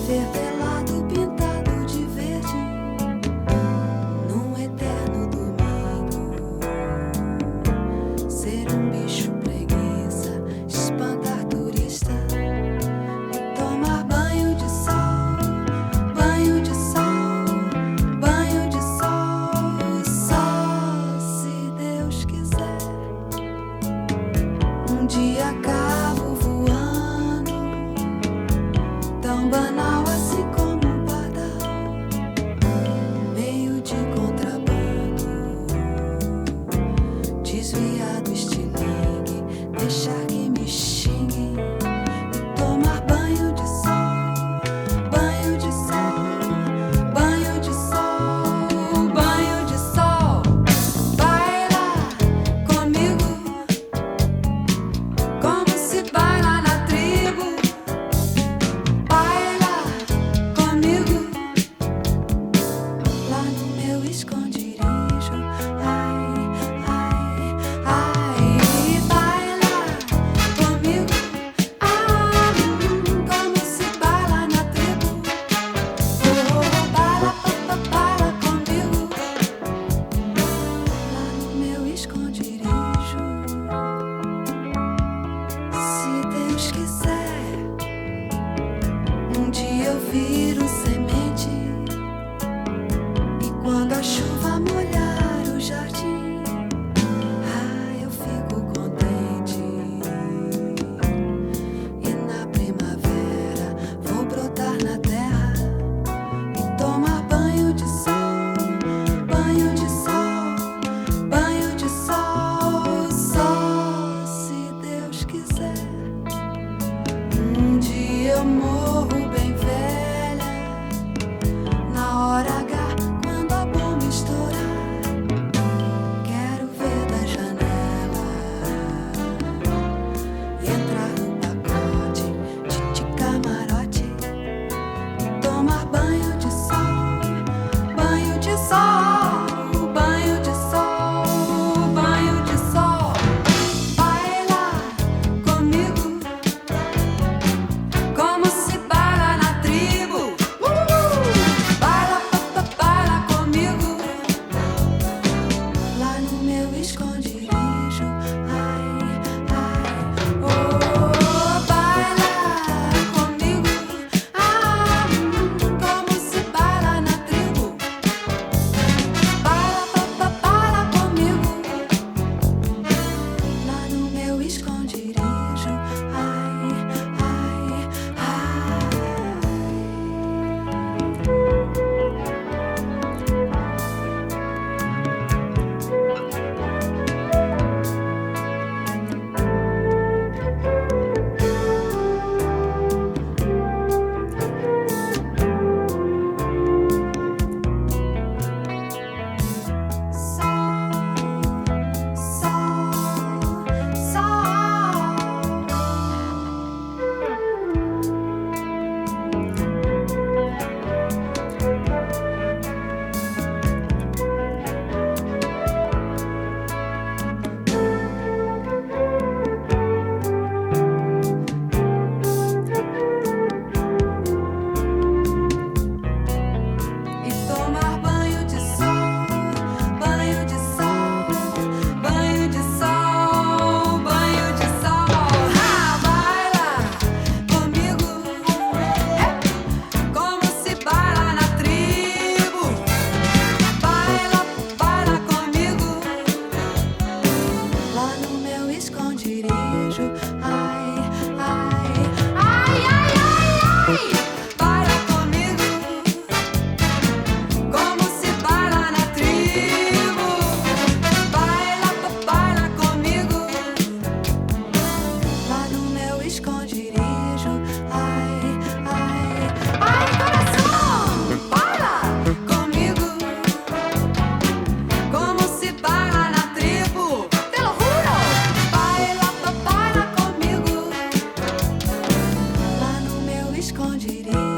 Viver pelado, pintado de verde, num eterno domingo. Ser um bicho preguiça, espantar turista e tomar banho de sol, banho de sol, banho de sol. Só se Deus quiser. Um dia acabo voando, tão banal assim como um pardal, meio de contrabando, desviar do estilingue, deixar que me xinguem e tomar banho de sol, banho de sol, banho de sol, banho de sol. Baila comigo, como se baila na tribo. Baila comigo, lá no meu esconderijo. Ai, ai, ai. Baila comigo, como se baila na tribo. Oh, baila, baila comigo, lá no meu esconderijo. Se Deus quiser, um dia eu viro semente, e quando a chuva molhar o jardim, eu fico contente. E na primavera vou brotar na terra e tomar banho de sol, banho de sol, banho de sol. Só se Deus quiser. Um dia eu morro bem velha, na hora H, quando a bomba estourar. Quero ver da janela e entrar no pacote de camarote e tomar banho de sol, banho de sol, banho de sol, banho de sol. Baila comigo, como se baila na tribo. Baila, baila comigo, lá no meu esconderijo. Ai, ai, oh, baila comigo, como se baila na tribo. Baila, baila comigo, lá no meu esconderijo. Ai, ai, ai. E tomar banho de sol, banho de sol, banho de sol, banho de sol. Baila comigo, como se baila na tribo. Baila, baila comigo, lá no meu esconderijo. Ai, ai, ai, ai, ai, ai. Baila comigo, como se baila na tribo. Baila, baila comigo, lá no meu esconderijo. Ai, ai, ai, coração. Baila comigo, como se baila na tribo. Te lo juro. Baila, baila comigo, lá no meu esconderijo.